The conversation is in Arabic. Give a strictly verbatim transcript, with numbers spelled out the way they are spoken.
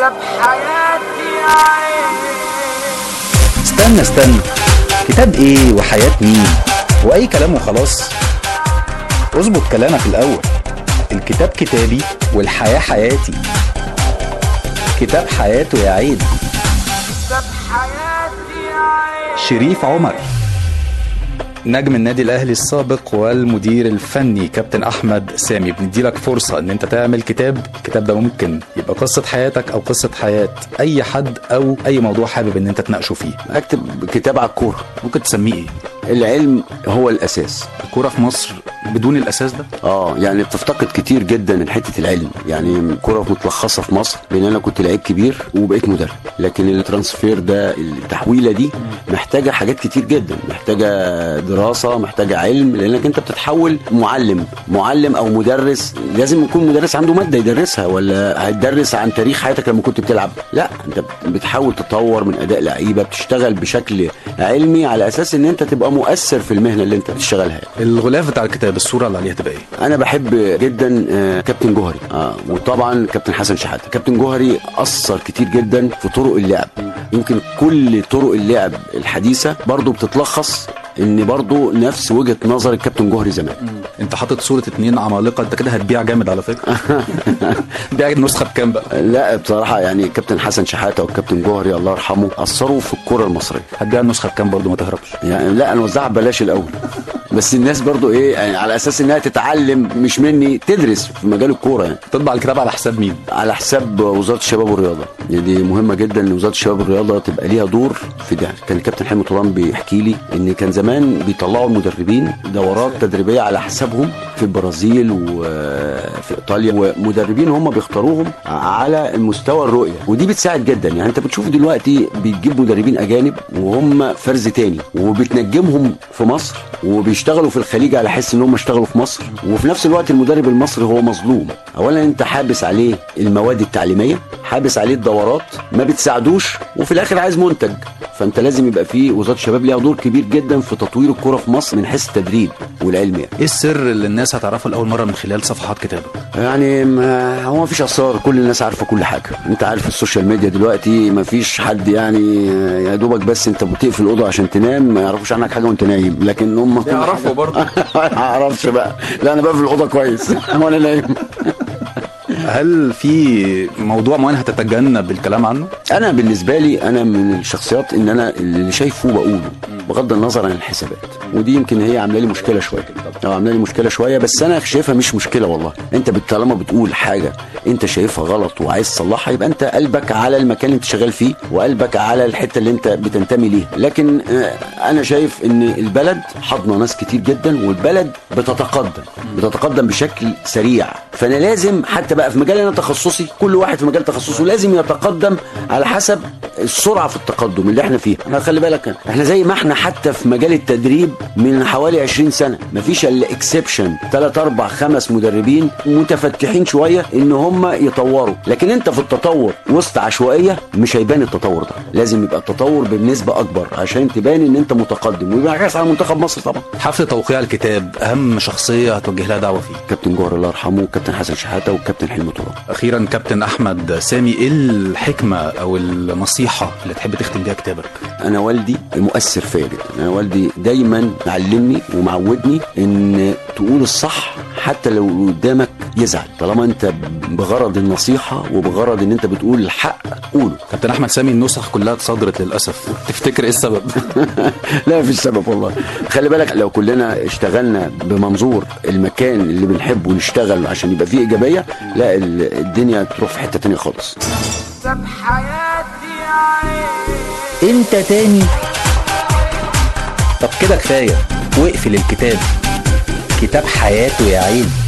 كتاب حياتي يا عين. استنى استنى، كتاب ايه وحياة مين واي كلام وخلاص؟ اظبط كلامك الاول. الكتاب كتابي والحياة حياتي. كتاب حياته يا عيد. كتاب حياتي يا عين. شريف عمر، نجم النادي الاهلي السابق والمدير الفني كابتن احمد سامي، بنديلك فرصه ان انت تعمل كتاب. الكتاب ده ممكن يبقى قصه حياتك او قصه حياه اي حد او اي موضوع حابب ان انت تناقشه فيه. اكتب كتاب على الكوره. ممكن تسميه ايه؟ العلم هو الاساس. الكوره في مصر بدون الاساس ده اه يعني بتفتقد كتير جدا من حته العلم. يعني الكوره متلخصه في مصر لان انا كنت لعيب كبير وبقيت مدرب، لكن الترانسفير ده التحويله دي محتاجه حاجات كتير جدا، محتاجه دراسه، محتاجه علم، لانك انت بتتحول معلم معلم او مدرس. لازم يكون مدرس عنده ماده يدرسها، ولا هتدرس عن تاريخ حياتك لما كنت بتلعب؟ لا، انت بتحاول تطور من اداء لعيبه، بتشتغل بشكل علمي على اساس ان انت تبقى مؤثر في المهنه اللي انت بتشتغلها. الغلاف بتاع الكتاب، الصوره اللي عليها تبقى ايه؟ انا بحب جدا كابتن جوهري اه وطبعا كابتن حسن شحاته. كابتن جوهري اثر كتير جدا في طرق اللعب. يمكن كل طرق اللعب الحديثه برضو بتتلخص ان برضو نفس وجهه نظر الكابتن جوهري زمان. انت حاطط صوره اتنين عمالقه، انت كده هتبيع جامد على فكره. بيع النسخه بكام بقى؟ لا بصراحه يعني كابتن حسن شحاته والكابتن جوهري الله يرحمه اثروا في الكره المصريه. هتبيع النسخه بكام برضو ما تهربش؟ يعني لا، انا وزعها ببلاش الاول، بس الناس برضو ايه يعني على اساس انها تتعلم مش مني، تدرس في مجال الكوره. يعني تطبع الكتاب على حساب مين؟ على حساب وزاره الشباب والرياضه. يعني دي مهمه جدا ان وزاره الشباب والرياضه تبقى ليها دور في ده. كان الكابتن حلمي طولان بيحكي لي ان كان زمان بيطلعوا المدربين دورات تدريبيه على حسابهم في البرازيل وفي ايطاليا، ومدربين هم بيختاروهم على المستوى الرؤيه، ودي بتساعد جدا. يعني انت بتشوف دلوقتي بتجيب مدربين اجانب وهم فرز تاني، وبتنجمهم في مصر وبيشتغلوا في الخليج على حس ان هم اشتغلوا في مصر، وفي نفس الوقت المدرب المصري هو مظلوم. اولا انت حابس عليه المواد التعليميه، حابس عليه الدورات، ما بتساعدوش، وفي الاخر عايز منتج. فانت لازم يبقى في وزاره الشباب ليها دور كبير جدا في تطوير الكوره في مصر من حيث التدريب والعلم. يعني ايه السر اللي الناس هتعرفه لاول مره من خلال صفحات كتابك؟ يعني ما هو مفيش اسرار، كل الناس عارفه كل حاجه. انت عارف السوشيال ميديا دلوقتي مفيش حد يعني يا دوبك بس انت بتقفل الاوضه عشان تنام ما يعرفوش عنك حاجه وانت نايم، لكن هم يعرفوا برضه. ما اعرفش بقى، لا انا بقفل الاوضه كويس وانا نايم. هل في موضوع معين هتتجنب الكلام عنه؟ انا بالنسبه لي انا من الشخصيات ان انا اللي شايفه بقوله بغض النظر عن الحسابات، ودي يمكن هي عامله لي مشكله شويه. اه عامله لي مشكله شويه، بس انا شايفها مش مشكله والله. انت طالما بتقول حاجه انت شايفها غلط وعايز تصلحها، يبقى انت قلبك على المكان اللي انت شغال فيه وقلبك على الحته اللي انت بتنتمي ليها. لكن آه انا شايف ان البلد حضنه ناس كتير جدا، والبلد بتتقدم بتتقدم بشكل سريع. فانا لازم حتى بقى في مجال انا تخصصي، كل واحد في مجال تخصصه لازم يتقدم على حسب السرعه في التقدم اللي احنا فيها. احنا خلي بالك احنا زي ما احنا حتى في مجال التدريب من حوالي عشرين سنه مفيش الا اكسبشن ثلاث اربع خمس مدربين متفتحين شويه ان هم يطوروا، لكن انت في التطور وسط عشوائيه مش هيبان التطور ده. لازم يبقى التطور بنسبه اكبر عشان تبان ان انت متقدم، ويبقى حاجه على منتخب مصر طبعا. حفل توقيع الكتاب اهم شخصيه هتوجه لها دعوه فيه؟ كابتن جوهر الله يرحمه، وكابتن حسن شحاته، وكابتن حلمي طولان. اخيرا كابتن احمد سامي، ايه الحكمه او النصيحه اللي تحب تختم بيها كتابك؟ انا والدي مؤثر فيا جدا. انا والدي دايما معلمني ومعودني ان تقول الصح حتى لو قدامك يزعل، طالما انت بغرض النصيحه وبغرض ان انت بتقول الحق قوله. كابتن احمد سامي النسخ كلها اتصدرت للاسف، تفتكر ايه السبب؟ لا مفيش سبب والله. خلي بالك لو كلنا اشتغلنا بمنظور المكان اللي بنحبه نشتغل عشان يبقى فيه ايجابيه، لا الدنيا تروح في حته تانية خالص. كتاب حياتي يا عين. انت تاني؟ طب كده كفايه، واقفل الكتاب. كتاب حياته يا عين.